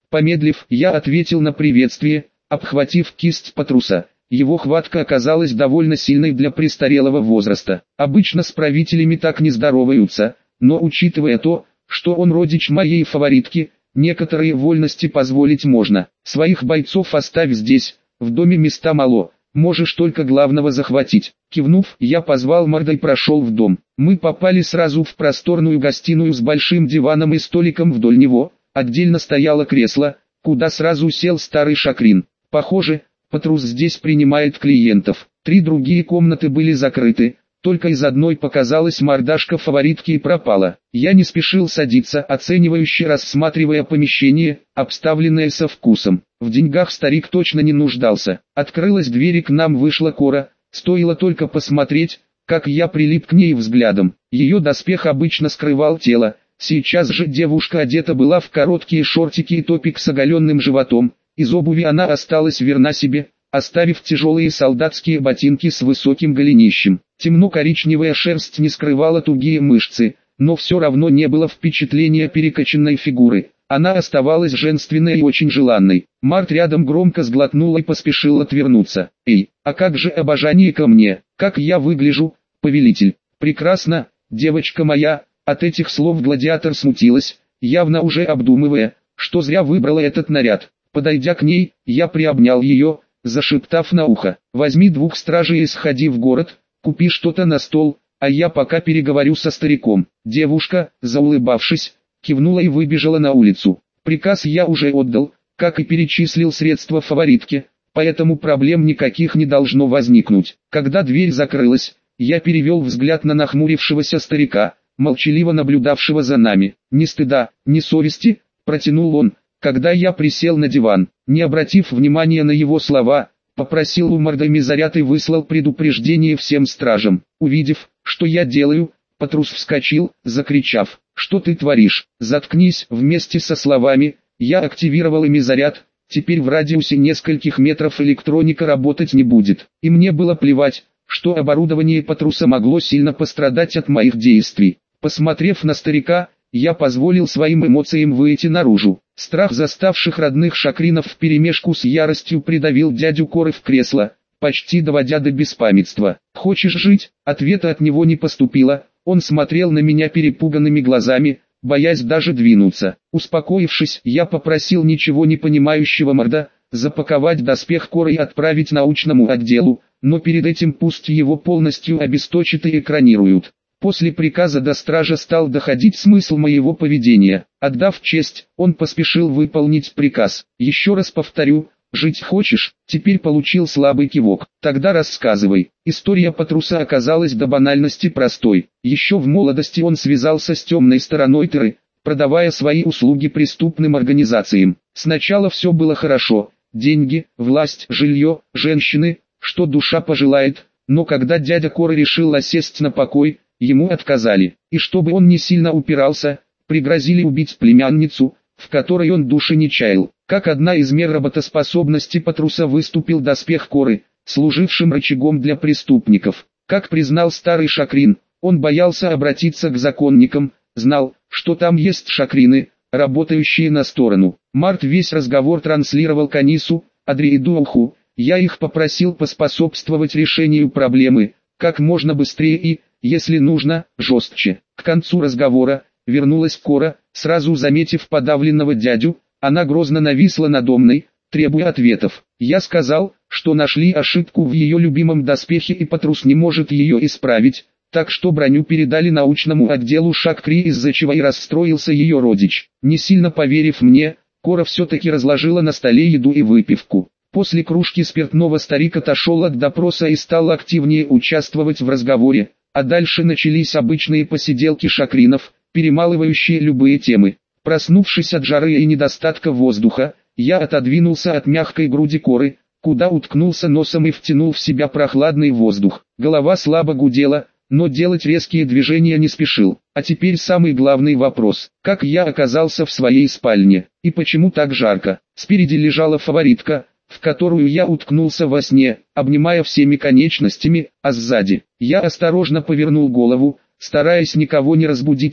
Помедлив, я ответил на приветствие, обхватив кисть Патруса. Его хватка оказалась довольно сильной для престарелого возраста. Обычно с правителями так не здороваются, но учитывая то, что он родич моей фаворитки, некоторые вольности позволить можно. Своих бойцов оставь здесь, в доме места мало, можешь только главного захватить. Кивнув, я позвал Марда и прошел в дом. Мы попали сразу в просторную гостиную с большим диваном и столиком вдоль него, отдельно стояло кресло, куда сразу сел старый Шакрин. Похоже, Патрус здесь принимает клиентов. 3 другие комнаты были закрыты, только из одной показалась мордашка фаворитки и пропала. Я не спешил садиться, оценивающе рассматривая помещение, обставленное со вкусом. В деньгах старик точно не нуждался. Открылась дверь и к нам вышла Кора, стоило только посмотреть, как я прилип к ней взглядом. Ее доспех обычно скрывал тело, сейчас же девушка одета была в короткие шортики и топик с оголенным животом. Из обуви она осталась верна себе, оставив тяжелые солдатские ботинки с высоким голенищем. Темно-коричневая шерсть не скрывала тугие мышцы, но все равно не было впечатления перекачанной фигуры. Она оставалась женственной и очень желанной. Март рядом громко сглотнула и поспешил отвернуться. «Эй, а как же обожание ко мне? Как я выгляжу, повелитель?» «Прекрасно, девочка моя». От этих слов гладиатор смутилась, явно уже обдумывая, что зря выбрала этот наряд. Подойдя к ней, я приобнял ее, зашептав на ухо: «Возьми 2 стражей и сходи в город, купи что-то на стол, а я пока переговорю со стариком». Девушка, заулыбавшись, кивнула и выбежала на улицу. Приказ я уже отдал, как и перечислил средства фаворитке, поэтому проблем никаких не должно возникнуть. Когда дверь закрылась, я перевел взгляд на нахмурившегося старика, молчаливо наблюдавшего за нами. «Ни стыда, ни совести», — протянул он, когда я присел на диван. Не обратив внимания на его слова, попросил у Марда мизарят и выслал предупреждение всем стражам. Увидев, что я делаю, Патрус вскочил, закричав: «Что ты творишь? Заткнись!» Вместе со словами, я активировал мизарят. Теперь в радиусе нескольких метров электроника работать не будет. И мне было плевать, что оборудование Патруса могло сильно пострадать от моих действий. Посмотрев на старика, я позволил своим эмоциям выйти наружу. Страх заставших родных Шакринов вперемешку с яростью придавил дядю Коры в кресло, почти доводя до беспамятства. «Хочешь жить?» Ответа от него не поступило, он смотрел на меня перепуганными глазами, боясь даже двинуться. Успокоившись, я попросил ничего не понимающего Марда запаковать доспех Коры и отправить научному отделу, но перед этим пусть его полностью обесточат и экранируют. После приказа до стража стал доходить смысл моего поведения. Отдав честь, он поспешил выполнить приказ. «Еще раз повторю, жить хочешь?» Теперь получил слабый кивок. «Тогда рассказывай». История Патруса оказалась до банальности простой. Еще в молодости он связался с темной стороной Терры, продавая свои услуги преступным организациям. Сначала все было хорошо: деньги, власть, жилье, женщины, что душа пожелает. Но когда дядя Кора решил осесть на покой, ему отказали, и чтобы он не сильно упирался, пригрозили убить племянницу, в которой он души не чаял. Как одна из мер работоспособности Патруса выступил доспех Коры, служившим рычагом для преступников. Как признал старый Шакрин, он боялся обратиться к законникам, знал, что там есть Шакрины, работающие на сторону. Март весь разговор транслировал Канису, Адри и Дууху. Я их попросил поспособствовать решению проблемы, как можно быстрее и, если нужно, жестче. К концу разговора вернулась Кора, сразу заметив подавленного дядю. Она грозно нависла надо мной, требуя ответов. Я сказал, что нашли ошибку в ее любимом доспехе и Патрус не может ее исправить, так что броню передали научному отделу Шакри, из-за чего и расстроился ее родич. Не сильно поверив мне, Кора все-таки разложила на столе еду и выпивку. После кружки спиртного старик отошел от допроса и стал активнее участвовать в разговоре, а дальше начались обычные посиделки шакринов, перемалывающие любые темы. Проснувшись от жары и недостатка воздуха, я отодвинулся от мягкой груди Коры, куда уткнулся носом и втянул в себя прохладный воздух. Голова слабо гудела, но делать резкие движения не спешил. А теперь самый главный вопрос: как я оказался в своей спальне, и почему так жарко? Спереди лежала фаворитка, в которую я уткнулся во сне, обнимая всеми конечностями, а сзади я осторожно повернул голову, стараясь никого не разбудить и,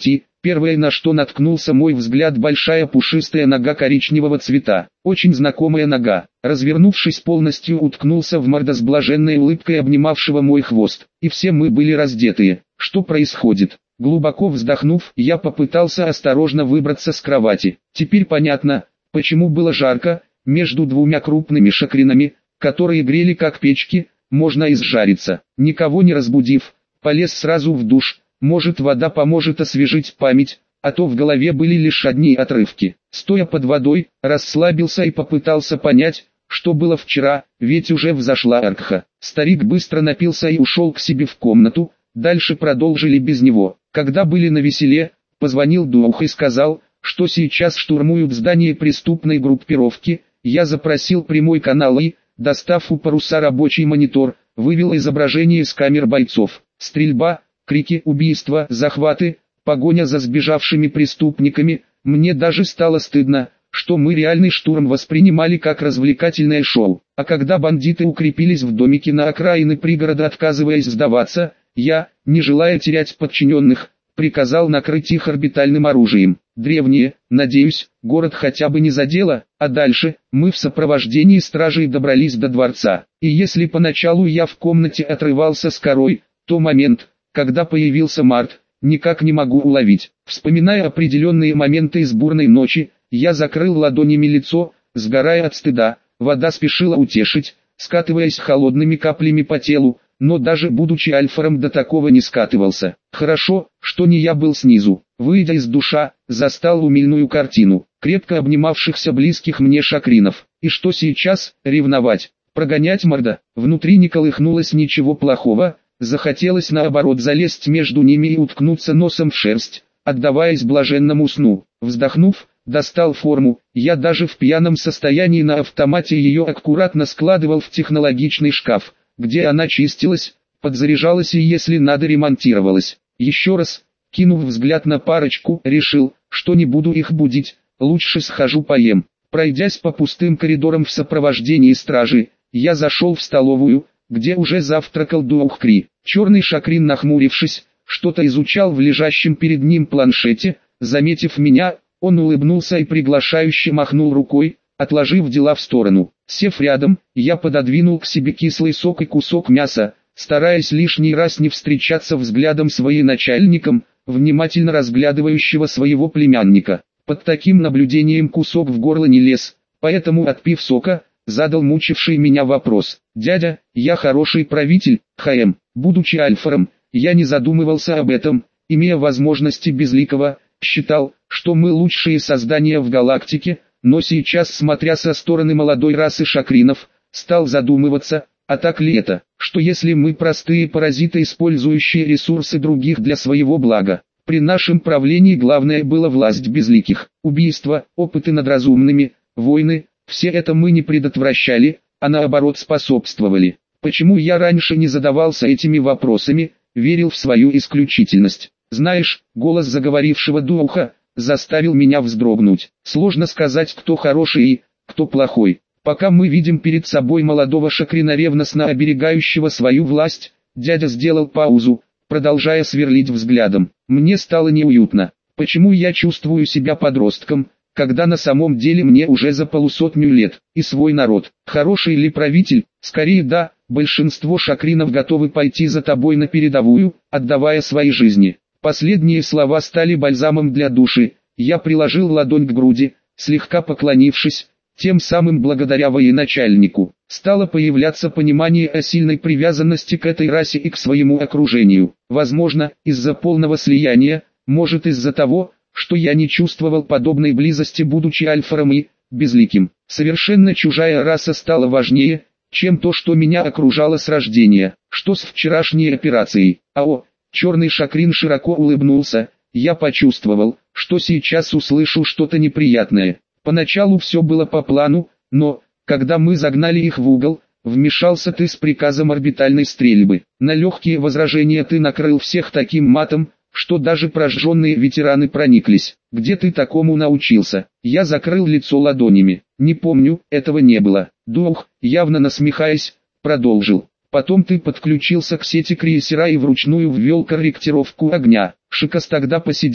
Первое, на что наткнулся мой взгляд, большая пушистая нога коричневого цвета. Очень знакомая нога. Развернувшись, полностью уткнулся в морда с блаженной улыбкой обнимавшего мой хвост. И все мы были раздетые. Что происходит? Глубоко вздохнув, я попытался осторожно выбраться с кровати. Теперь понятно, почему было жарко. Между двумя крупными шакринами, которые грели как печки, можно изжариться. Никого не разбудив, полез сразу в душ. Может, вода поможет освежить память, а то в голове были лишь одни отрывки. Стоя под водой, расслабился и попытался понять, что было вчера, ведь уже взошла Аркха. Старик быстро напился и ушел к себе в комнату, дальше продолжили без него. Когда были навеселе, позвонил Дух и сказал, что сейчас штурмуют здание преступной группировки. Я запросил прямой канал и, достав у паруса рабочий монитор, вывел изображение с камер бойцов. Стрельба, крики, убийства, захваты, погоня за сбежавшими преступниками. Мне даже стало стыдно, что мы реальный штурм воспринимали как развлекательное шоу. А когда бандиты укрепились в домике на окраине пригорода, отказываясь сдаваться, я, не желая терять подчиненных, приказал накрыть их орбитальным оружием. Древние, надеюсь, город хотя бы не задело, а дальше, мы в сопровождении стражей добрались до дворца. И если поначалу я в комнате отрывался с корой, то момент, когда появился Март, никак не могу уловить. Вспоминая определенные моменты из бурной ночи, я закрыл ладонями лицо, сгорая от стыда. Вода спешила утешить, скатываясь холодными каплями по телу, но даже будучи альфаром до такого не скатывался. Хорошо, что не я был снизу. Выйдя из душа, застал умильную картину, крепко обнимавшихся близких мне шакринов. И что сейчас, ревновать, прогонять морда? Внутри не колыхнулось ничего плохого, захотелось наоборот залезть между ними и уткнуться носом в шерсть, отдаваясь блаженному сну. Вздохнув, достал форму. Я даже в пьяном состоянии на автомате ее аккуратно складывал в технологичный шкаф, где она чистилась, подзаряжалась и если надо ремонтировалась. Еще раз, кинув взгляд на парочку, решил, что не буду их будить, лучше схожу поем. Пройдясь по пустым коридорам в сопровождении стражи, я зашел в столовую, где уже завтракал Дуохкри. Черный шакрин, нахмурившись, что-то изучал в лежащем перед ним планшете. Заметив меня, он улыбнулся и приглашающе махнул рукой, отложив дела в сторону. Сев рядом, я пододвинул к себе кислый сок и кусок мяса, стараясь лишний раз не встречаться взглядом с военачальником, внимательно разглядывающего своего племянника. Под таким наблюдением кусок в горло не лез, поэтому, отпив сока, задал мучивший меня вопрос. «Дядя, я хороший правитель, ХМ. Будучи альфаром, я не задумывался об этом, имея возможности безликого, считал, что мы лучшие создания в галактике, но сейчас, смотря со стороны молодой расы шакринов, стал задумываться, а так ли это, что если мы простые паразиты, использующие ресурсы других для своего блага? При нашем правлении главное было власть безликих, убийства, опыты над разумными, войны, все это мы не предотвращали, а наоборот способствовали. Почему я раньше не задавался этими вопросами, верил в свою исключительность? Знаешь, голос заговорившего духа заставил меня вздрогнуть. Сложно сказать, кто хороший и кто плохой. Пока мы видим перед собой молодого шакрина, ревностно оберегающего свою власть, дядя сделал паузу, продолжая сверлить взглядом. Мне стало неуютно. Почему я чувствую себя подростком, когда на самом деле мне уже за 500 лет, и свой народ? Хороший ли правитель? Скорее да, большинство шакринов готовы пойти за тобой на передовую, отдавая свои жизни. Последние слова стали бальзамом для души. Я приложил ладонь к груди, слегка поклонившись, тем самым благодаря военачальнику. Стало появляться понимание о сильной привязанности к этой расе и к своему окружению. Возможно, из-за полного слияния, может из-за того, что я не чувствовал подобной близости, будучи альфаром и безликим. Совершенно чужая раса стала важнее, чем то, что меня окружало с рождения. Что с вчерашней операцией? АО. Черный шакрин широко улыбнулся. Я почувствовал, что сейчас услышу что-то неприятное. Поначалу все было по плану, но, когда мы загнали их в угол, вмешался ты с приказом орбитальной стрельбы. На легкие возражения ты накрыл всех таким матом, что даже прожженные ветераны прониклись. Где ты такому научился? Я закрыл лицо ладонями. Не помню, этого не было. Дух, явно насмехаясь, продолжил. Потом ты подключился к сети крейсера и вручную ввел корректировку огня. Шикас тогда посидел,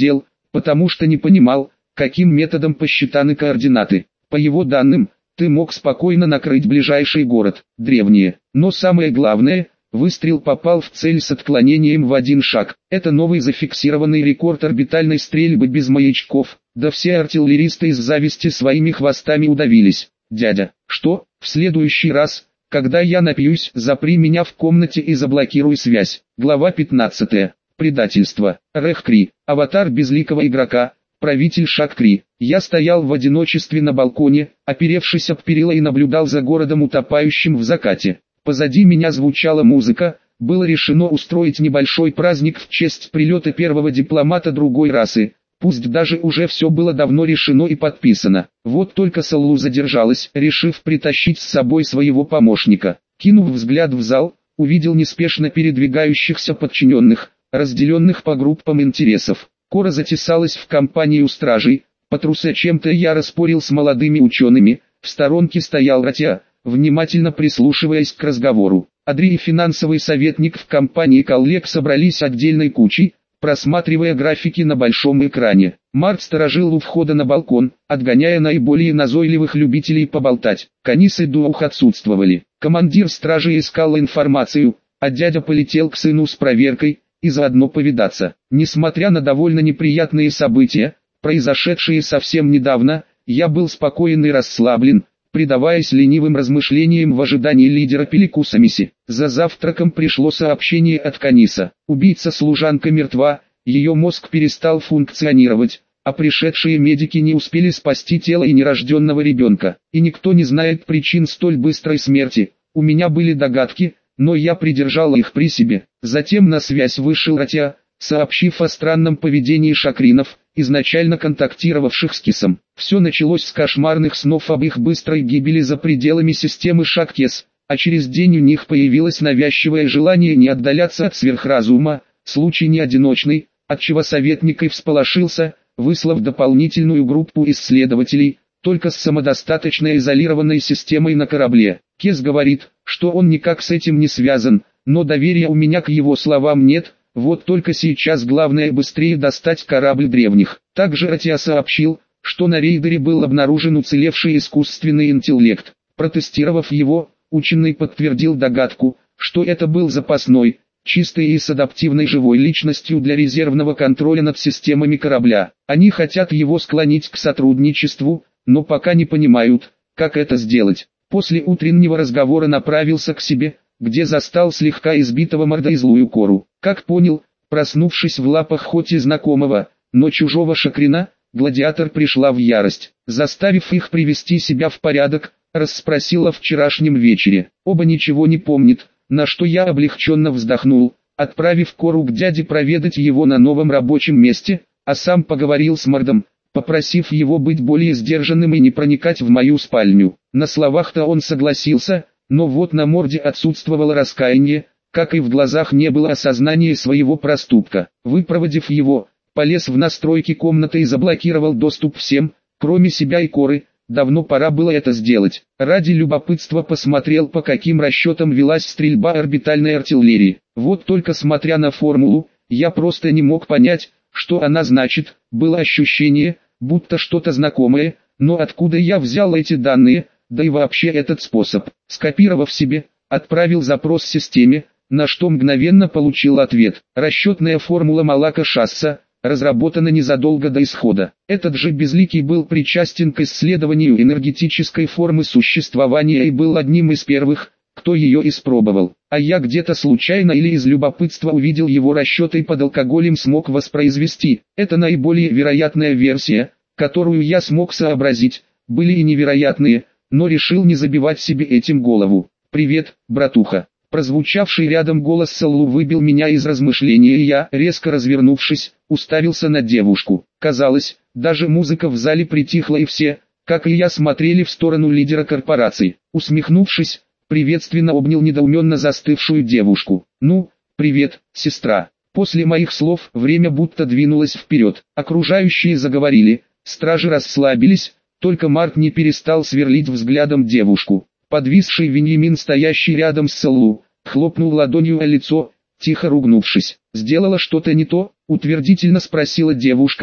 потому что не понимал, каким методом посчитаны координаты. По его данным, ты мог спокойно накрыть ближайший город, древние. Но самое главное, выстрел попал в цель с отклонением в 1 шаг. Это новый зафиксированный рекорд орбитальной стрельбы без маячков. Да все артиллеристы из зависти своими хвостами удавились. Дядя, что? В следующий раз, когда я напьюсь, запри меня в комнате и заблокируй связь. Глава 15. Предательство. Рэх-Кри. Аватар безликого игрока. Правитель Шак-Кри. Я стоял в одиночестве на балконе, оперевшись об перила, и наблюдал за городом, утопающим в закате. Позади меня звучала музыка. Было решено устроить небольшой праздник в честь прилета первого дипломата другой расы. Пусть даже уже все было давно решено и подписано. Вот только Саллу задержалась, решив притащить с собой своего помощника. Кинув взгляд в зал, увидел неспешно передвигающихся подчиненных, разделенных по группам интересов. Кора затесалась в компанию стражей. Патруса чем-то яро спорил с молодыми учеными. В сторонке стоял Ратя, внимательно прислушиваясь к разговору. Адри и финансовый советник в компании коллег собрались отдельной кучей, просматривая графики на большом экране. Март сторожил у входа на балкон, отгоняя наиболее назойливых любителей поболтать. Канис и Дух отсутствовали. Командир стражи искал информацию, а дядя полетел к сыну с проверкой, и заодно повидаться. Несмотря на довольно неприятные события, произошедшие совсем недавно, я был спокоен и расслаблен, предаваясь ленивым размышлениям в ожидании лидера Пеликусамиси. За завтраком пришло сообщение от Каниса. Убийца-служанка мертва, ее мозг перестал функционировать, а пришедшие медики не успели спасти тело и нерожденного ребенка. И никто не знает причин столь быстрой смерти. У меня были догадки, но я придержал их при себе. Затем на связь вышел Ратя, сообщив о странном поведении шакринов, изначально контактировавших с Кисом. Все началось с кошмарных снов об их быстрой гибели за пределами системы Шак-Кес, а через день у них появилось навязчивое желание не отдаляться от сверхразума. Случай не одиночный, отчего советник и всполошился, выслав дополнительную группу исследователей, только с самодостаточной изолированной системой на корабле. Кес говорит, что он никак с этим не связан, но доверия у меня к его словам нет. Вот только сейчас главное быстрее достать корабль древних. Также Ратия сообщил, что на рейдере был обнаружен уцелевший искусственный интеллект. Протестировав его, ученый подтвердил догадку, что это был запасной, чистый и с адаптивной живой личностью для резервного контроля над системами корабля. Они хотят его склонить к сотрудничеству, но пока не понимают, как это сделать. После утреннего разговора направился к себе, где застал слегка избитого морда и злую Кору. Как понял, проснувшись в лапах хоть и знакомого, но чужого шакрина, гладиатор пришла в ярость. Заставив их привести себя в порядок, расспросила о вчерашнем вечере. Оба ничего не помнят, на что я облегченно вздохнул, отправив Кору к дяде проведать его на новом рабочем месте, а сам поговорил с мордом, попросив его быть более сдержанным и не проникать в мою спальню. На словах-то он согласился, но вот на морде отсутствовало раскаяние, как и в глазах не было осознания своего проступка. Выпроводив его, полез в настройки комнаты и заблокировал доступ всем, кроме себя и Коры. Давно пора было это сделать. Ради любопытства посмотрел, по каким расчетам велась стрельба орбитальной артиллерии. Вот только смотря на формулу, я просто не мог понять, что она значит. Было ощущение, будто что-то знакомое, но откуда я взял эти данные, да и вообще этот способ. Скопировав себе, отправил запрос системе, на что мгновенно получил ответ. Расчетная формула Малака-Шасса, разработана незадолго до исхода. Этот же Безликий был причастен к исследованию энергетической формы существования и был одним из первых, кто ее испробовал. А я где-то случайно или из любопытства увидел его расчеты и под алкоголем смог воспроизвести. Это наиболее вероятная версия, которую я смог сообразить. Были и невероятные, но решил не забивать себе этим голову. «Привет, братуха». Прозвучавший рядом голос Саллу выбил меня из размышления, и я, резко развернувшись, уставился на девушку. Казалось, даже музыка в зале притихла, и все, как и я, смотрели в сторону лидера корпорации. Усмехнувшись, приветственно обнял недоуменно застывшую девушку. «Ну, привет, сестра». После моих слов время будто двинулось вперед. Окружающие заговорили, стражи расслабились, только Март не перестал сверлить взглядом девушку. Подвисший Веньямин, стоящий рядом с Саллу, хлопнул ладонью о лицо, тихо ругнувшись. «Сделала что-то не то?» — утвердительно спросила девушка,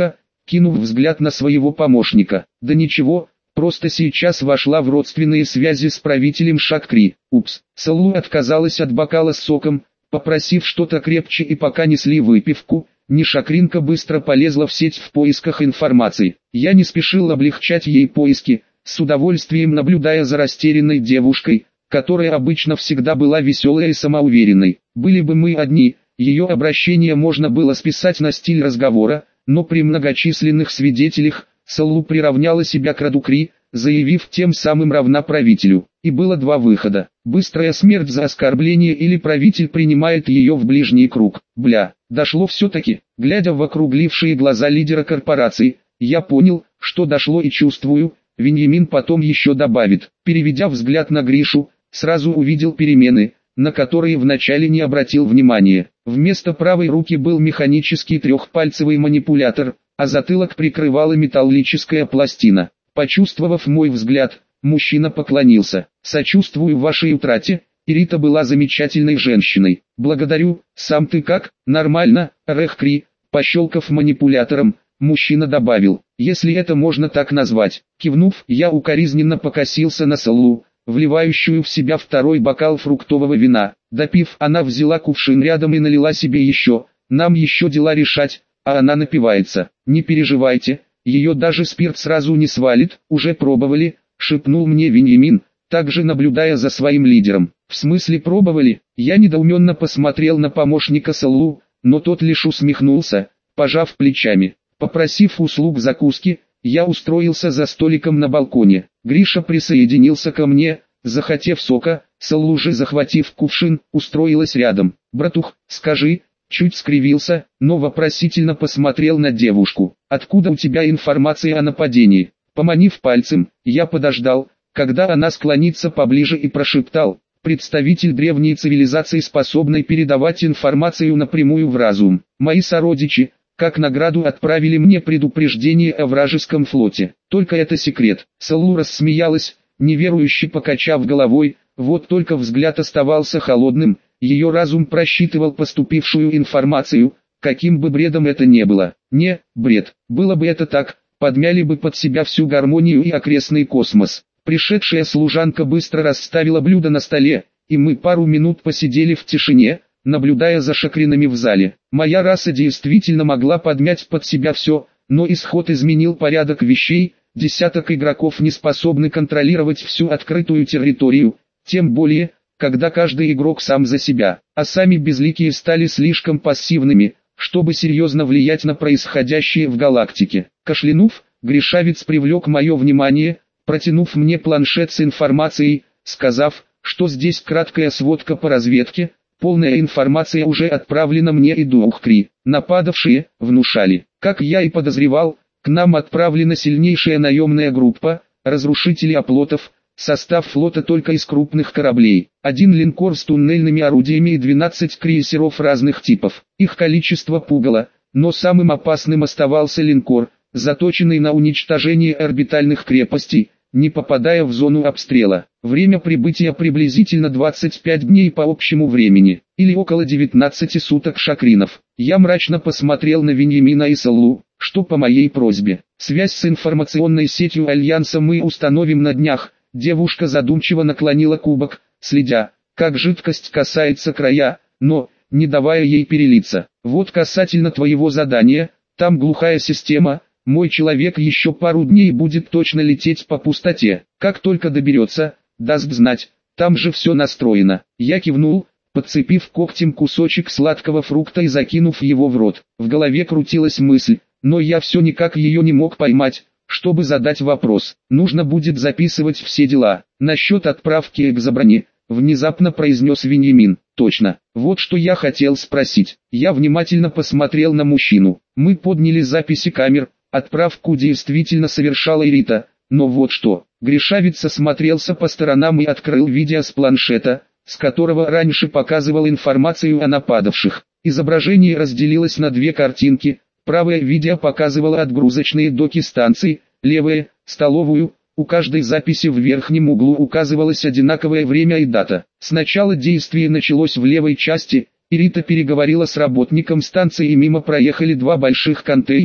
кинув взгляд на своего помощника. Да ничего, просто сейчас вошла в родственные связи с правителем Шакри. Упс. Саллу отказалась от бокала с соком, попросив что-то крепче, и пока несли выпивку, Нишакринка быстро полезла в сеть в поисках информации. Я не спешил облегчать ей поиски, с удовольствием наблюдая за растерянной девушкой, которая обычно всегда была веселой и самоуверенной. Были бы мы одни, ее обращение можно было списать на стиль разговора, но при многочисленных свидетелях, Саллу приравняла себя к роду Кри, заявив тем самым равна правителю. И было два выхода: быстрая смерть за оскорбление, или правитель принимает ее в ближний круг. Бля, дошло все-таки. Глядя в округлившие глаза лидера корпорации, я понял, что дошло, и чувствую, Веньямин потом еще добавит. Переведя взгляд на Гришу, сразу увидел перемены, на которые вначале не обратил внимания. Вместо правой руки был механический трехпальцевый манипулятор, а затылок прикрывала металлическая пластина. Почувствовав мой взгляд, мужчина поклонился. «Сочувствую вашей утрате, Ирита была замечательной женщиной». «Благодарю, сам ты как?» «Нормально, Рехкри», пощелкав манипулятором, мужчина добавил: «если это можно так назвать». Кивнув, я укоризненно покосился на Саллу, вливающую в себя второй бокал фруктового вина. Допив, она взяла кувшин рядом и налила себе еще. «Нам еще дела решать, а она напивается». «Не переживайте, ее даже спирт сразу не свалит, уже пробовали», шепнул мне Веньямин, также наблюдая за своим лидером. «В смысле пробовали?» Я недоуменно посмотрел на помощника Саллу, но тот лишь усмехнулся, пожав плечами. Попросив услуг закуски, я устроился за столиком на балконе. Гриша присоединился ко мне, захотев сока. Саллу же, захватив кувшин, устроилась рядом. «Братух, скажи», чуть скривился, но вопросительно посмотрел на девушку: «откуда у тебя информация о нападении?» Поманив пальцем, я подождал, когда она склонится поближе, и прошептал: «представитель древней цивилизации, способной передавать информацию напрямую в разум. Мои сородичи, как награду, отправили мне предупреждение о вражеском флоте. Только это секрет». Саллу рассмеялась, неверующе покачав головой, вот только взгляд оставался холодным, ее разум просчитывал поступившую информацию, каким бы бредом это ни было. Не, бред. Было бы это так, подмяли бы под себя всю гармонию и окрестный космос. Пришедшая служанка быстро расставила блюда на столе, и мы пару минут посидели в тишине, наблюдая за шакринами в зале. Моя раса действительно могла подмять под себя все, но исход изменил порядок вещей. Десяток игроков не способны контролировать всю открытую территорию, тем более, когда каждый игрок сам за себя, а сами безликие стали слишком пассивными, чтобы серьезно влиять на происходящее в галактике. Кашлянув, Гришавец привлек мое внимание, протянув мне планшет с информацией, сказав, что здесь краткая сводка по разведке. Полная информация уже отправлена мне и Дуухкри. Нападавшие внушали. Как я и подозревал, к нам отправлена сильнейшая наемная группа, разрушители оплотов, состав флота только из крупных кораблей. 1 линкор с туннельными орудиями и 12 крейсеров разных типов. Их количество пугало, но самым опасным оставался линкор, заточенный на уничтожение орбитальных крепостей, не попадая в зону обстрела. Время прибытия приблизительно 25 дней по общему времени, или около 19 суток шакринов. Я мрачно посмотрел на Веньямина и Саллу, что по моей просьбе. «Связь с информационной сетью Альянса мы установим на днях». Девушка задумчиво наклонила кубок, следя, как жидкость касается края, но, не давая ей перелиться. «Вот касательно твоего задания, там глухая система. Мой человек еще пару дней будет точно лететь по пустоте. Как только доберется, даст знать, там же все настроено». Я кивнул, подцепив когтем кусочек сладкого фрукта и закинув его в рот. В голове крутилась мысль, но я все никак ее не мог поймать, чтобы задать вопрос. «Нужно будет записывать все дела. Насчет отправки к Забране», внезапно произнес Веньямин. «Точно. Вот что я хотел спросить». Я внимательно посмотрел на мужчину. Мы подняли записи камер. Отправку действительно совершала Ирита, но вот что. Гришавец осмотрелся по сторонам и открыл видео с планшета, с которого раньше показывал информацию о нападавших. Изображение разделилось на две картинки. Правое видео показывало отгрузочные доки станций, левое – столовую. У каждой записи в верхнем углу указывалось одинаковое время и дата. Сначала действие началось в левой части. Ирита переговорила с работником станции, и мимо проехали два больших контейнера,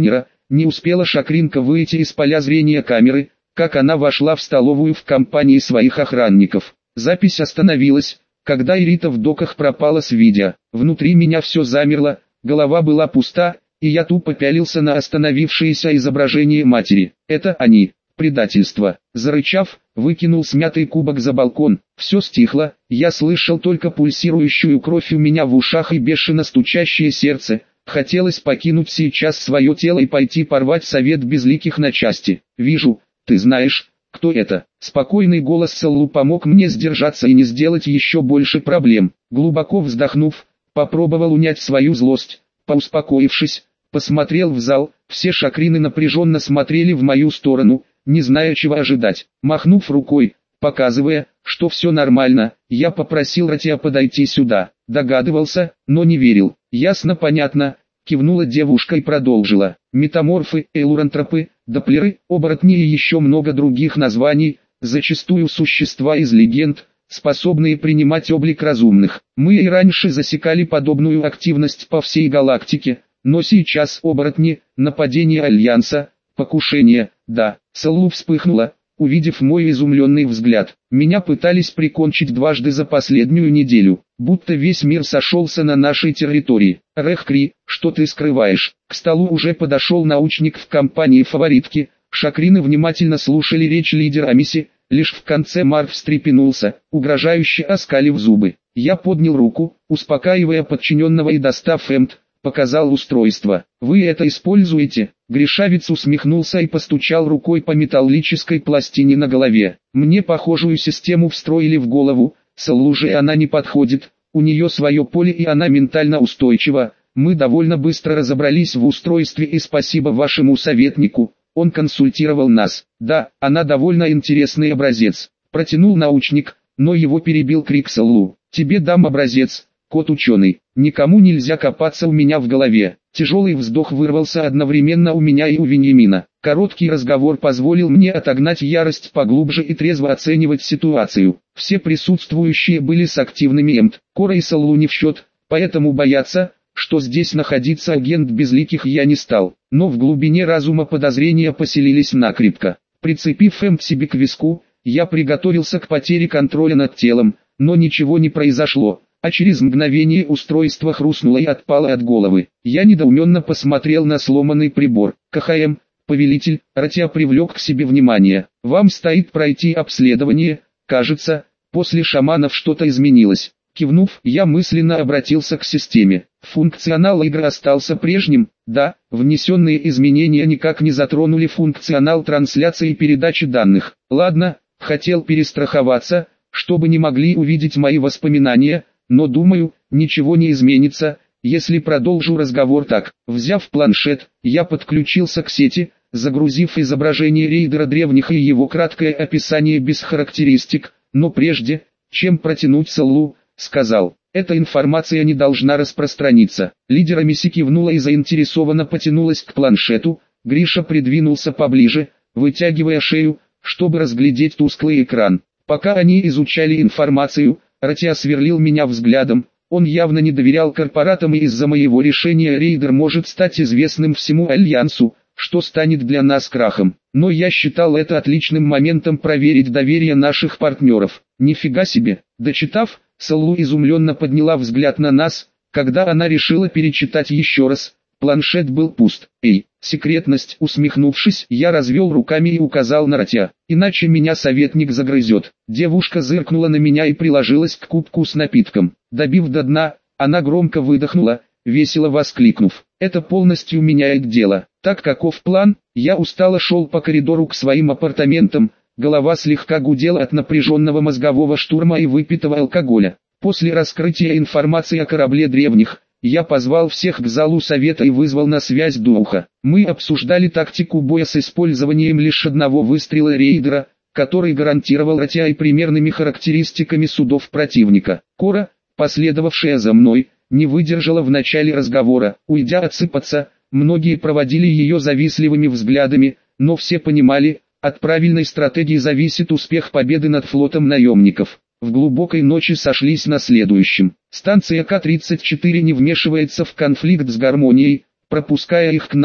Не успела Шакринка выйти из поля зрения камеры, как она вошла в столовую в компании своих охранников. Запись остановилась, когда Ирита в доках пропала с видео. Внутри меня все замерло, голова была пуста, и я тупо пялился на остановившееся изображение матери. Это они. Предательство. Зарычав, выкинул смятый кубок за балкон. Все стихло, я слышал только пульсирующую кровь у меня в ушах и бешено стучащее сердце. Хотелось покинуть сейчас свое тело и пойти порвать совет безликих на части. «Вижу, ты знаешь, кто это». Спокойный голос Саллу помог мне сдержаться и не сделать еще больше проблем. Глубоко вздохнув, попробовал унять свою злость. Поуспокоившись, посмотрел в зал. Все шакрины напряженно смотрели в мою сторону, не зная, чего ожидать. Махнув рукой, показывая, что все нормально, я попросил Ратия подойти сюда. Догадывался, но не верил. «Ясно, понятно», — кивнула девушка и продолжила. «Метаморфы, элурантропы, доплеры, оборотни и еще много других названий, зачастую существа из легенд, способные принимать облик разумных. Мы и раньше засекали подобную активность по всей галактике, но сейчас оборотни, нападение Альянса, покушение, да». Саллу вспыхнула, увидев мой изумленный взгляд. Меня пытались прикончить дважды за последнюю неделю, будто весь мир сошелся на нашей территории. «Рехкри, что ты скрываешь?» К столу уже подошел научник в компании фаворитки. Шакрины внимательно слушали речь лидера Амиси. Лишь в конце Марк встрепенулся, угрожающе оскалив зубы. Я поднял руку, успокаивая подчиненного, и, достав эмт, показал устройство. «Вы это используете?» Гришавец усмехнулся и постучал рукой по металлической пластине на голове. «Мне похожую систему встроили в голову, Саллу же она не подходит, у нее свое поле и она ментально устойчива. Мы довольно быстро разобрались в устройстве и спасибо вашему советнику, он консультировал нас. Да, она довольно интересный образец», протянул научник, но его перебил крик Саллу. «Тебе дам образец, кот-ученый, никому нельзя копаться у меня в голове». Тяжелый вздох вырвался одновременно у меня и у Веньямина. Короткий разговор позволил мне отогнать ярость поглубже и трезво оценивать ситуацию. Все присутствующие были с активными эмт. Кора и Саллу не в счет, поэтому бояться, что здесь находится агент безликих, я не стал. Но в глубине разума подозрения поселились накрепко. Прицепив эмт себе к виску, я приготовился к потере контроля над телом, но ничего не произошло. А через мгновение устройство хрустнуло и отпало от головы. Я недоуменно посмотрел на сломанный прибор. «КХМ, повелитель», Ратия привлек к себе внимание. «Вам стоит пройти обследование, кажется, после шаманов что-то изменилось». Кивнув, я мысленно обратился к системе. Функционал игры остался прежним, да, внесенные изменения никак не затронули функционал трансляции и передачи данных. Ладно, хотел перестраховаться, чтобы не могли увидеть мои воспоминания, но думаю, ничего не изменится, если продолжу разговор так. Взяв планшет, я подключился к сети, загрузив изображение рейдера древних и его краткое описание без характеристик, но прежде, чем протянуть Саллу, сказал: «Эта информация не должна распространиться». Лидер Амиси кивнула и заинтересованно потянулась к планшету. Гриша придвинулся поближе, вытягивая шею, чтобы разглядеть тусклый экран. Пока они изучали информацию, Ратия сверлил меня взглядом. Он явно не доверял корпоратам, и из-за моего решения рейдер может стать известным всему Альянсу, что станет для нас крахом. Но я считал это отличным моментом проверить доверие наших партнеров. Нифига себе. Дочитав, Саллу изумленно подняла взгляд на нас, когда она решила перечитать еще раз. Планшет был пуст. «Эй, секретность!» Усмехнувшись, я развел руками и указал на Ратия. «Иначе меня советник загрызет». Девушка зыркнула на меня и приложилась к кубку с напитком. Добив до дна, она громко выдохнула, весело воскликнув: «Это полностью меняет дело». Так каков план? Я устало шел по коридору к своим апартаментам. Голова слегка гудела от напряженного мозгового штурма и выпитого алкоголя. После раскрытия информации о корабле древних, я позвал всех к залу совета и вызвал на связь Духа. Мы обсуждали тактику боя с использованием лишь одного выстрела рейдера, который гарантировал Ратия и примерными характеристиками судов противника. Кора, последовавшая за мной, не выдержала в начале разговора. Уйдя отсыпаться, многие проводили ее завистливыми взглядами, но все понимали, от правильной стратегии зависит успех победы над флотом наемников. В глубокой ночи сошлись на следующем. Станция К-34 не вмешивается в конфликт с гармонией, пропуская их к нам,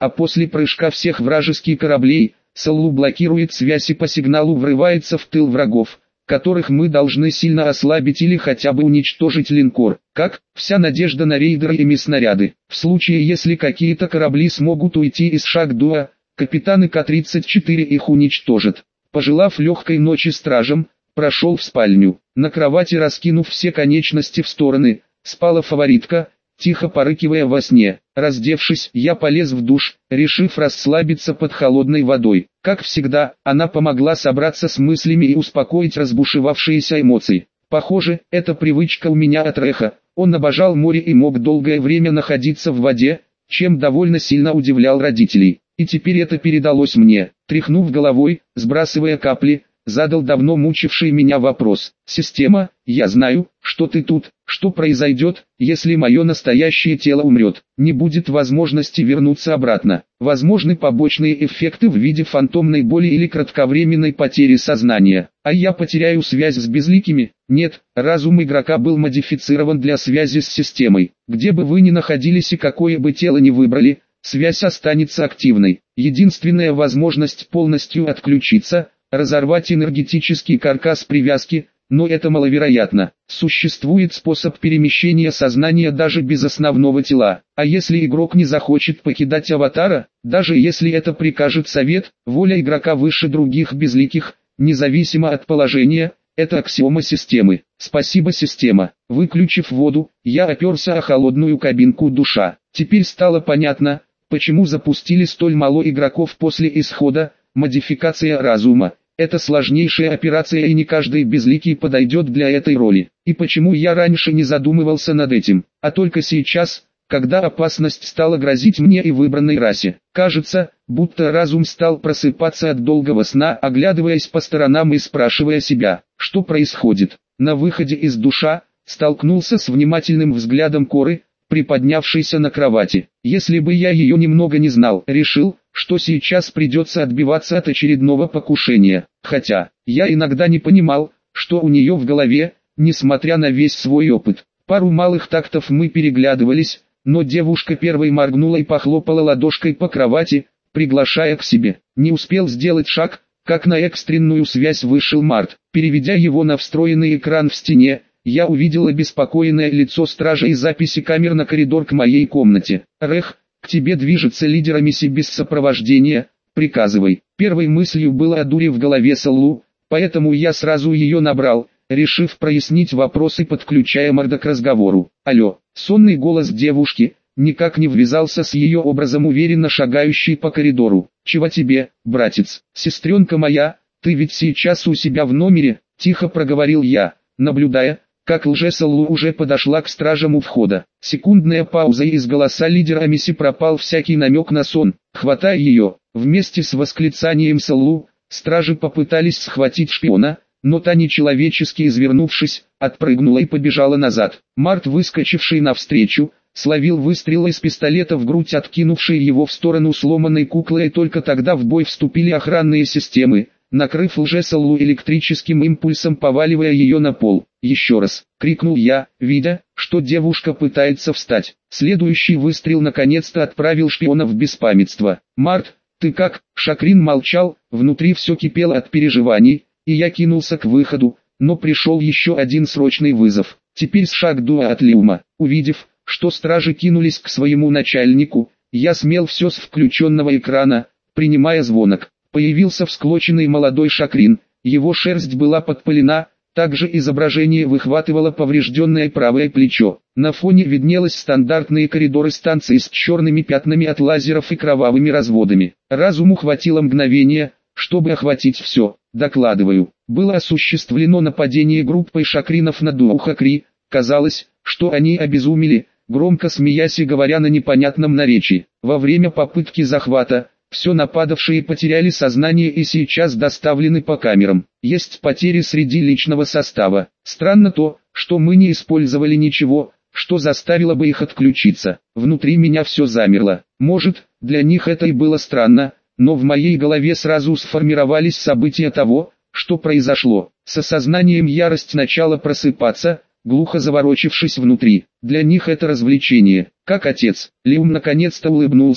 а после прыжка всех вражеских кораблей, СЛУ блокирует связь и по сигналу врывается в тыл врагов, которых мы должны сильно ослабить или хотя бы уничтожить линкор. Как? Вся надежда на рейдеры и снаряды. В случае, если какие-то корабли смогут уйти из Шагдуа, капитаны К-34 их уничтожат. Пожелав легкой ночи стражам, прошел в спальню. На кровати, раскинув все конечности в стороны, спала фаворитка, тихо порыкивая во сне. Раздевшись, я полез в душ, решив расслабиться под холодной водой. Как всегда, она помогла собраться с мыслями и успокоить разбушевавшиеся эмоции. Похоже, эта привычка у меня от Реха. Он обожал море и мог долгое время находиться в воде, чем довольно сильно удивлял родителей. И теперь это передалось мне. Тряхнув головой, сбрасывая капли, задал давно мучивший меня вопрос. «Система, я знаю, что ты тут. Что произойдет, если мое настоящее тело умрет? Не будет возможности вернуться обратно. Возможны побочные эффекты в виде фантомной боли или кратковременной потери сознания. А я потеряю связь с безликими?» Нет, разум игрока был модифицирован для связи с системой. Где бы вы ни находились и какое бы тело ни выбрали, связь останется активной. Единственная возможность полностью отключиться – разорвать энергетический каркас привязки, но это маловероятно. Существует способ перемещения сознания даже без основного тела. А если игрок не захочет покидать аватара, даже если это прикажет совет, воля игрока выше других безликих, независимо от положения, это аксиома системы. Спасибо, система. Выключив воду, я оперся о холодную кабинку душа. Теперь стало понятно, почему запустили столь мало игроков после исхода. Модификация разума. Это сложнейшая операция, и не каждый безликий подойдет для этой роли. И почему я раньше не задумывался над этим, а только сейчас, когда опасность стала грозить мне и выбранной расе. Кажется, будто разум стал просыпаться от долгого сна, оглядываясь по сторонам и спрашивая себя, что происходит. На выходе из душа, столкнулся с внимательным взглядом Коры, приподнявшейся на кровати. Если бы я ее немного не знал, решил, что сейчас придется отбиваться от очередного покушения. Хотя, я иногда не понимал, что у нее в голове, несмотря на весь свой опыт. Пару малых тактов мы переглядывались, но девушка первой моргнула и похлопала ладошкой по кровати, приглашая к себе. Не успел сделать шаг, как на экстренную связь вышел Март. Переведя его на встроенный экран в стене, я увидел обеспокоенное лицо стража и записи камер на коридор к моей комнате. «Рех, к тебе движется лидер миссии без сопровождения, приказывай». Первой мыслью было о дуре в голове СЛУ, поэтому я сразу ее набрал, решив прояснить вопросы, подключая Марда к разговору. «Алло». Сонный голос девушки никак не ввязался с ее образом, уверенно шагающей по коридору. «Чего тебе, братец? Сестренка моя, ты ведь сейчас у себя в номере?» – тихо проговорил я, наблюдая, как лже-СЛУ уже подошла к стражам у входа. Секундная пауза, и из голоса лидера миссии пропал всякий намек на сон. Хватая ее, вместе с восклицанием СЛУ, стражи попытались схватить шпиона, но та, нечеловечески извернувшись, отпрыгнула и побежала назад. Март, выскочивший навстречу, словил выстрел из пистолета в грудь, откинувший его в сторону сломанной куклы, и только тогда в бой вступили охранные системы, накрыв лже-СЛУ электрическим импульсом, поваливая ее на пол. «Еще раз!» — крикнул я, видя, что девушка пытается встать. Следующий выстрел наконец-то отправил шпиона в беспамятство. «Март, ты как?» Шакрин молчал, внутри все кипело от переживаний, и я кинулся к выходу, но пришел еще один срочный вызов. Теперь с Шагдуа от Лиума. Увидев, что стражи кинулись к своему начальнику, я смел все с включенного экрана, принимая звонок. Появился всклоченный молодой Шакрин, его шерсть была подпалена, также изображение выхватывало поврежденное правое плечо. На фоне виднелись стандартные коридоры станции с черными пятнами от лазеров и кровавыми разводами. Разуму хватило мгновения, чтобы охватить все. Докладываю, было осуществлено нападение группой шакринов на Дуухакри. Казалось, что они обезумели, громко смеясь и говоря на непонятном наречии. Во время попытки захвата, все нападавшие потеряли сознание и сейчас доставлены по камерам. Есть потери среди личного состава. Странно то, что мы не использовали ничего, что заставило бы их отключиться. Внутри меня все замерло. Может, для них это и было странно, но в моей голове сразу сформировались события того, что произошло. С осознанием ярость начала просыпаться, глухо заворочившись внутри. Для них это развлечение. Как отец. Лиум наконец-то улыбнулся,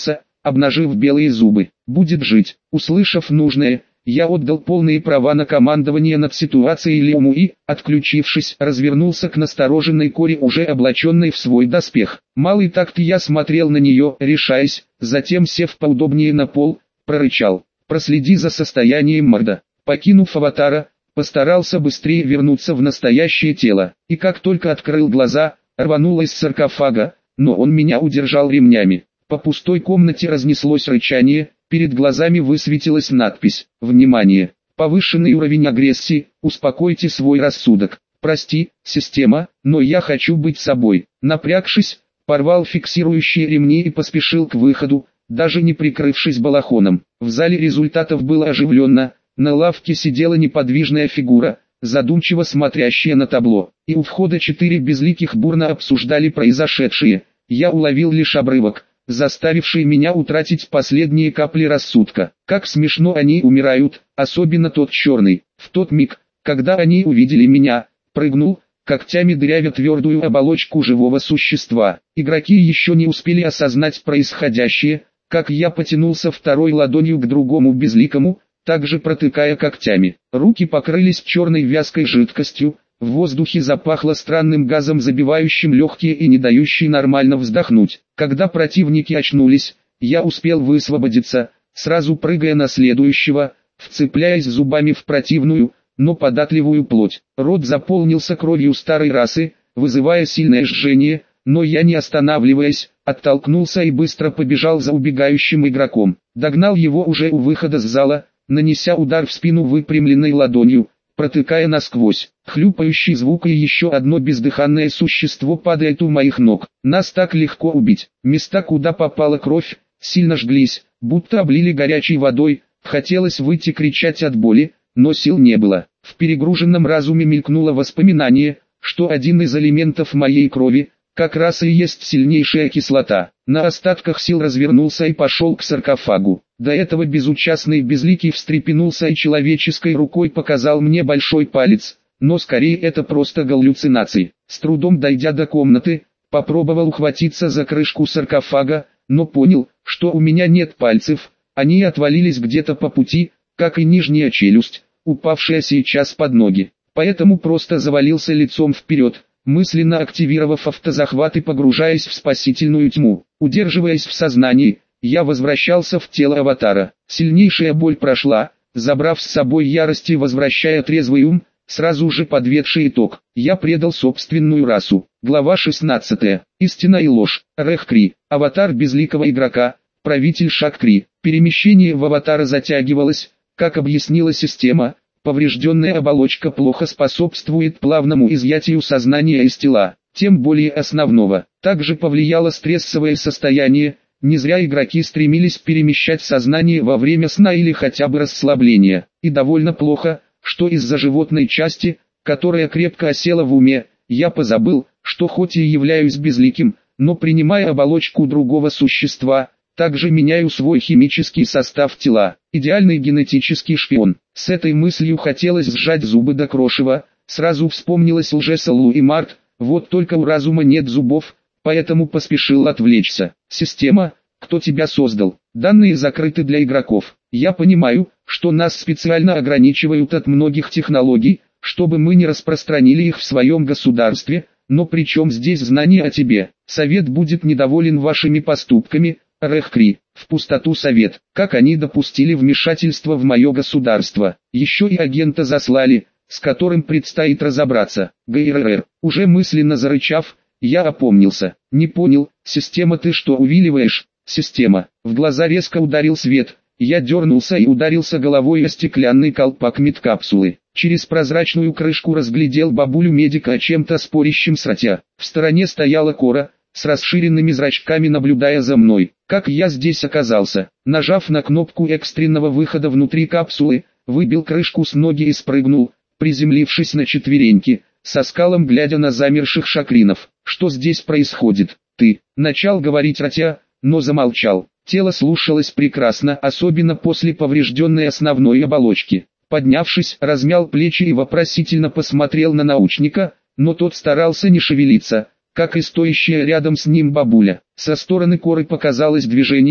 обнажив белые зубы. «Будет жить». Услышав нужное, я отдал полные права на командование над ситуацией Леому и, отключившись, развернулся к настороженной Коре, уже облаченной в свой доспех. Малый такт, я смотрел на нее, решаясь, затем, сев поудобнее на пол, прорычал: «Проследи за состоянием Морда». Покинув аватара, постарался быстрее вернуться в настоящее тело, и как только открыл глаза, рванул из саркофага, но он меня удержал ремнями. По пустой комнате разнеслось рычание, перед глазами высветилась надпись: «Внимание! Повышенный уровень агрессии, успокойте свой рассудок. Прости, система, но я хочу быть собой». Напрягшись, порвал фиксирующие ремни и поспешил к выходу, даже не прикрывшись балахоном. В зале результатов было оживленно, на лавке сидела неподвижная фигура, задумчиво смотрящая на табло, и у входа 4 безликих бурно обсуждали произошедшее. Я уловил лишь обрывок, заставивший меня утратить последние капли рассудка. Как смешно они умирают, особенно тот черный. В тот миг, когда они увидели меня, прыгнул, когтями дырявя твердую оболочку живого существа. Игроки еще не успели осознать происходящее, как я потянулся второй ладонью к другому безликому, также протыкая когтями. Руки покрылись черной вязкой жидкостью, в воздухе запахло странным газом, забивающим легкие и не дающий нормально вздохнуть. Когда противники очнулись, я успел высвободиться, сразу прыгая на следующего, вцепляясь зубами в противную, но податливую плоть. Рот заполнился кровью старой расы, вызывая сильное жжение, но я, не останавливаясь, оттолкнулся и быстро побежал за убегающим игроком. Догнал его уже у выхода с зала, нанеся удар в спину выпрямленной ладонью, протыкая насквозь. Хлюпающий звук, и еще одно бездыханное существо падает у моих ног. Нас так легко убить. Места, куда попала кровь, сильно жглись, будто облили горячей водой. Хотелось выйти кричать от боли, но сил не было. В перегруженном разуме мелькнуло воспоминание, что один из элементов моей крови, как раз и есть сильнейшая кислота. На остатках сил развернулся и пошел к саркофагу. До этого безучастный безликий встрепенулся и человеческой рукой показал мне большой палец, но скорее это просто галлюцинации. С трудом дойдя до комнаты, попробовал ухватиться за крышку саркофага, но понял, что у меня нет пальцев, они отвалились где-то по пути, как и нижняя челюсть, упавшая сейчас под ноги. Поэтому просто завалился лицом вперед, мысленно активировав автозахват и погружаясь в спасительную тьму. Удерживаясь в сознании, я возвращался в тело аватара. Сильнейшая боль прошла, забрав с собой ярость и возвращая трезвый ум, сразу же подведший итог. Я предал собственную расу. Глава 16. Истина и ложь. Рэх-Кри. Аватар безликого игрока. Правитель Шак-Кри. Перемещение в аватара затягивалось, как объяснила система. Поврежденная оболочка плохо способствует плавному изъятию сознания из тела, тем более основного. Также повлияло стрессовое состояние, не зря игроки стремились перемещать сознание во время сна или хотя бы расслабления. И довольно плохо, что из-за животной части, которая крепко осела в уме, я позабыл, что хоть и являюсь безликим, но принимая оболочку другого существа, также меняю свой химический состав тела. Идеальный генетический шпион. С этой мыслью хотелось сжать зубы до крошева, сразу вспомнилось лжесалу и Март, вот только у разума нет зубов, поэтому поспешил отвлечься. Система, кто тебя создал? Данные закрыты для игроков. Я понимаю, что нас специально ограничивают от многих технологий, чтобы мы не распространили их в своем государстве, но при чем здесь знание о тебе? Совет будет недоволен вашими поступками. Рэх-Кри, в пустоту совет, как они допустили вмешательство в мое государство, еще и агента заслали, с которым предстоит разобраться. ГРР, уже мысленно зарычав, я опомнился. Не понял, система, ты что увиливаешь? Система, в глаза резко ударил свет, я дернулся и ударился головой о стеклянный колпак медкапсулы. Через прозрачную крышку разглядел бабулю-медика, о чем-то спорящим с Ратя. В стороне стояла Кора, с расширенными зрачками наблюдая за мной. Как я здесь оказался? Нажав на кнопку экстренного выхода внутри капсулы, выбил крышку с ноги и спрыгнул, приземлившись на четвереньки, со скалом глядя на замерших шакринов. Что здесь происходит? Ты, начал говорить Ратя, но замолчал. Тело слушалось прекрасно, особенно после поврежденной основной оболочки. Поднявшись, размял плечи и вопросительно посмотрел на научника, но тот старался не шевелиться, как и стоящая рядом с ним бабуля. Со стороны Коры показалось движение,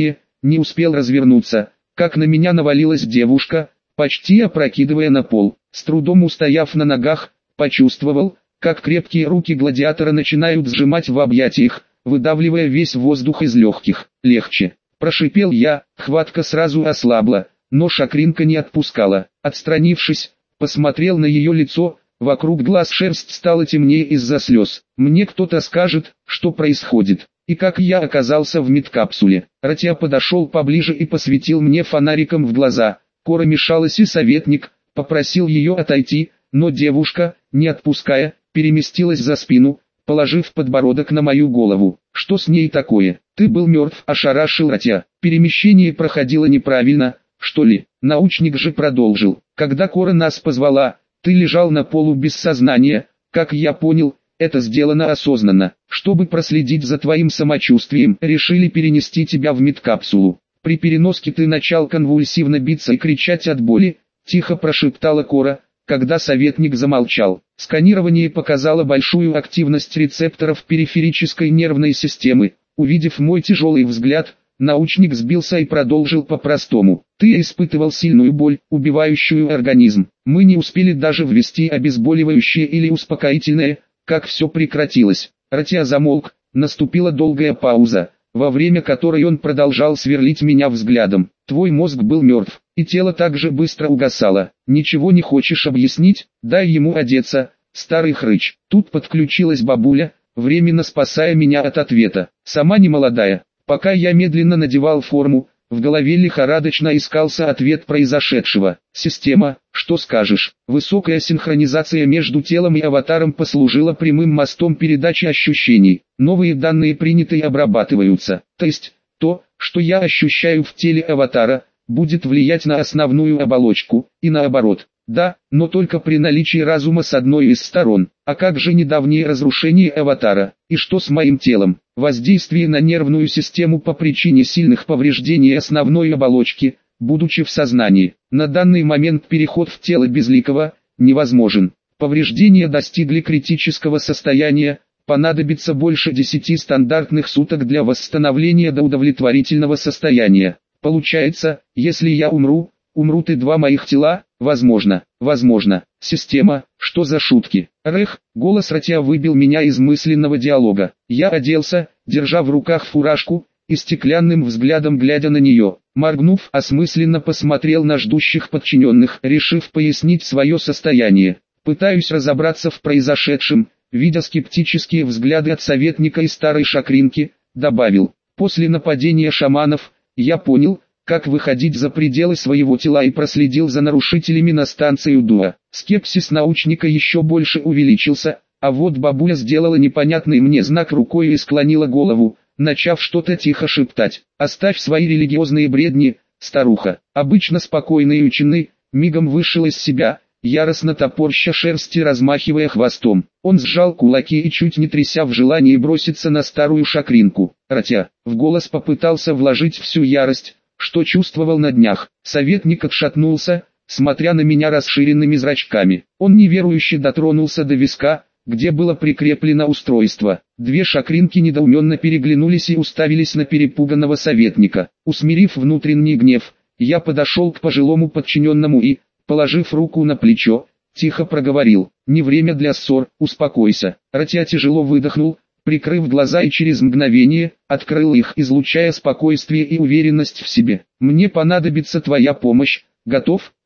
Не успел развернуться, как на меня навалилась девушка, почти опрокидывая на пол. С трудом устояв на ногах, почувствовал, как крепкие руки гладиатора начинают сжимать в объятиях, выдавливая весь воздух из легких. «Легче!» – прошипел я, хватка сразу ослабла, но Шакринка не отпускала. Отстранившись, посмотрел на ее лицо, вокруг глаз шерсть стала темнее из-за слез. «Мне кто-то скажет, что происходит, и как я оказался в медкапсуле». Ратья подошел поближе и посветил мне фонариком в глаза. Кора мешалась, и советник попросил ее отойти, но девушка, не отпуская, переместилась за спину, положив подбородок на мою голову. «Что с ней такое? Ты был мертв», – ошарашил Ратья. «Перемещение проходило неправильно, что ли?» Научник же продолжил. «Когда Кора нас позвала, ты лежал на полу без сознания. Как я понял, это сделано осознанно. Чтобы проследить за твоим самочувствием, решили перенести тебя в медкапсулу. При переноске ты начал конвульсивно биться и кричать от боли», – тихо прошептала Кора, когда советник замолчал. Сканирование показало большую активность рецепторов периферической нервной системы. Увидев мой тяжелый взгляд, научник сбился и продолжил по-простому. «Ты испытывал сильную боль, убивающую организм. Мы не успели даже ввести обезболивающее или успокоительное, как все прекратилось». Ратья замолк, наступила долгая пауза, во время которой он продолжал сверлить меня взглядом. «Твой мозг был мертв, и тело так же быстро угасало. Ничего не хочешь объяснить? Дай ему одеться, старый хрыч». Тут подключилась бабуля, временно спасая меня от ответа. Сама не молодая. Пока я медленно надевал форму, в голове лихорадочно искался ответ произошедшего. «Система, что скажешь?» Высокая синхронизация между телом и аватаром послужила прямым мостом передачи ощущений. Новые данные приняты и обрабатываются. То есть, то, что я ощущаю в теле аватара, будет влиять на основную оболочку, и наоборот. Да, но только при наличии разума с одной из сторон. А как же недавнее разрушение аватара? И что с моим телом? Воздействие на нервную систему по причине сильных повреждений основной оболочки, будучи в сознании. На данный момент переход в тело безликого невозможен. Повреждения достигли критического состояния, понадобится больше 10 стандартных суток для восстановления до удовлетворительного состояния. Получается, если я умру, умрут и два моих тела? Возможно, возможно. Система, что за шутки? Рэх, голос Ратья выбил меня из мысленного диалога. Я оделся, держа в руках фуражку, и стеклянным взглядом глядя на нее. Моргнув, осмысленно посмотрел на ждущих подчиненных, решив пояснить свое состояние. Пытаюсь разобраться в произошедшем, видя скептические взгляды от советника и старой Шакринки, добавил. После нападения шаманов, я понял, как выходить за пределы своего тела, и проследил за нарушителями на станцию Дуа. Скепсис научника еще больше увеличился, а вот бабуля сделала непонятный мне знак рукой и склонила голову, начав что-то тихо шептать. «Оставь свои религиозные бредни, старуха». Обычно спокойный ученый, мигом вышел из себя, яростно топорща шерсти, размахивая хвостом. Он сжал кулаки и чуть не тряся в желании броситься на старую Шакринку. Ратья в голос попытался вложить всю ярость, что чувствовал на днях. Советник отшатнулся, смотря на меня расширенными зрачками. Он неверующе дотронулся до виска, где было прикреплено устройство. Две Шакринки недоуменно переглянулись и уставились на перепуганного советника. Усмирив внутренний гнев, я подошел к пожилому подчиненному и, положив руку на плечо, тихо проговорил. «Не время для ссор, успокойся». Ратья тяжело выдохнул, прикрыв глаза, и через мгновение открыл их, излучая спокойствие и уверенность в себе. «Мне понадобится твоя помощь. Готов?»